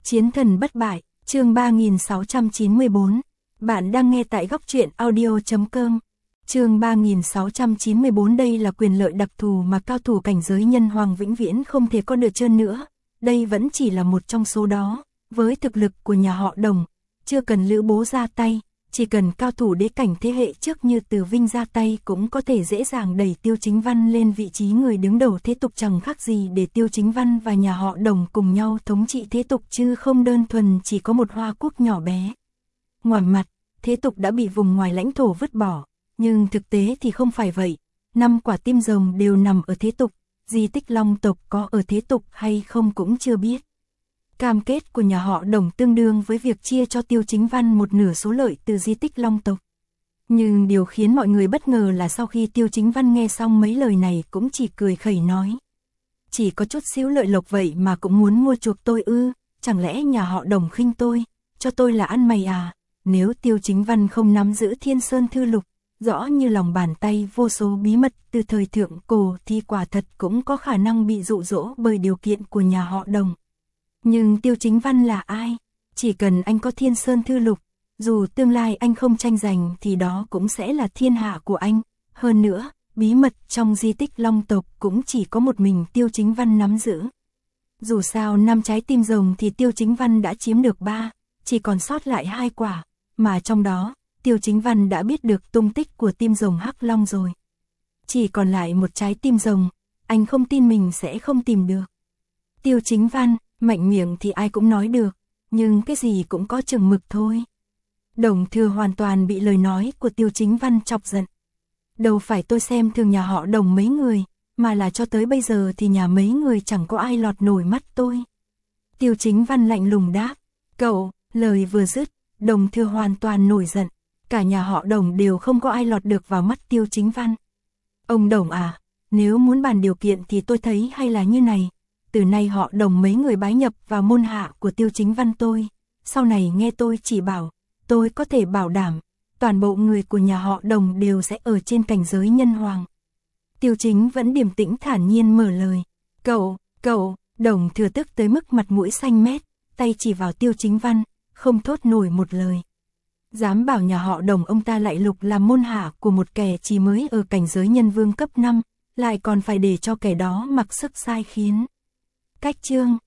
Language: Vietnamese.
Chiến thần bất bại, chương 3694. Bạn đang nghe tại góc truyện audio.com. Chương 3694. Đây là quyền lợi đặc thù mà cao thủ cảnh giới nhân hoàng vĩnh viễn không thể có được trơn nữa. Đây vẫn chỉ là một trong số đó. Với thực lực của nhà họ Đồng, chưa cần Lữ Bố ra tay, chỉ cần cao thủ đế cảnh thế hệ trước như Từ Vinh ra tay cũng có thể dễ dàng đẩy Tiêu Chính Văn lên vị trí người đứng đầu thế tục, chẳng khác gì để Tiêu Chính Văn và nhà họ Đồng cùng nhau thống trị thế tục, chứ không đơn thuần chỉ có một Hoa Quốc nhỏ bé. Ngoài mặt, thế tục đã bị vùng ngoài lãnh thổ vứt bỏ, nhưng thực tế thì không phải vậy. 5 quả tim rồng đều nằm ở thế tục, di tích Long tộc có ở thế tục hay không cũng chưa biết. Cam kết của nhà họ Đồng tương đương với việc chia cho Tiêu Chính Văn một nửa số lợi từ di tích Long tộc. Nhưng điều khiến mọi người bất ngờ là sau khi Tiêu Chính Văn nghe xong mấy lời này cũng chỉ cười khẩy nói: chỉ có chút xíu lợi lộc vậy mà cũng muốn mua chuộc tôi ư? Chẳng lẽ nhà họ Đồng khinh tôi, cho tôi là ăn mày à? Nếu Tiêu Chính Văn không nắm giữ Thiên Sơn Thư Lục, rõ như lòng bàn tay vô số bí mật từ thời thượng cổ, thì quả thật cũng có khả năng bị dụ dỗ bởi điều kiện của nhà họ Đồng. Nhưng Tiêu Chính Văn là ai? Chỉ cần anh có Thiên Sơn Thư Lục, dù tương lai anh không tranh giành thì đó cũng sẽ là thiên hạ của anh. Hơn nữa, bí mật trong di tích Long tộc cũng chỉ có một mình Tiêu Chính Văn nắm giữ. Dù sao 5 trái tim rồng thì Tiêu Chính Văn đã chiếm được 3, chỉ còn sót lại 2 quả, mà trong đó, Tiêu Chính Văn đã biết được tung tích của tim rồng Hắc Long rồi. Chỉ còn lại một trái tim rồng, anh không tin mình sẽ không tìm được. Tiêu Chính Văn, mạnh miệng thì ai cũng nói được, nhưng cái gì cũng có chừng mực thôi. Đồng Thừa hoàn toàn bị lời nói của Tiêu Chính Văn chọc giận. Đâu phải tôi xem thường nhà họ Đồng mấy người, mà là cho tới bây giờ thì nhà mấy người chẳng có ai lọt nổi mắt tôi. Tiêu Chính Văn lạnh lùng đáp: cậu. Lời vừa dứt, Đồng Thừa hoàn toàn nổi giận. Cả nhà họ Đồng đều không có ai lọt được vào mắt Tiêu Chính Văn. Ông Đồng à, nếu muốn bàn điều kiện thì tôi thấy hay là như này. Từ nay họ Đồng mấy người bái nhập vào môn hạ của Tiêu Chính Văn tôi. Sau này nghe tôi chỉ bảo, tôi có thể bảo đảm, toàn bộ người của nhà họ Đồng đều sẽ ở trên cảnh giới nhân hoàng. Tiêu Chính vẫn điềm tĩnh thản nhiên mở lời. Cậu. Đồng Thừa tức tới mức mặt mũi xanh mét, tay chỉ vào Tiêu Chính Văn, không thốt nổi một lời. Dám bảo nhà họ Đồng ông ta lại lục làm môn hạ của một kẻ chỉ mới ở cảnh giới nhân vương cấp 5, lại còn phải để cho kẻ đó mặc sức sai khiến. Cách chương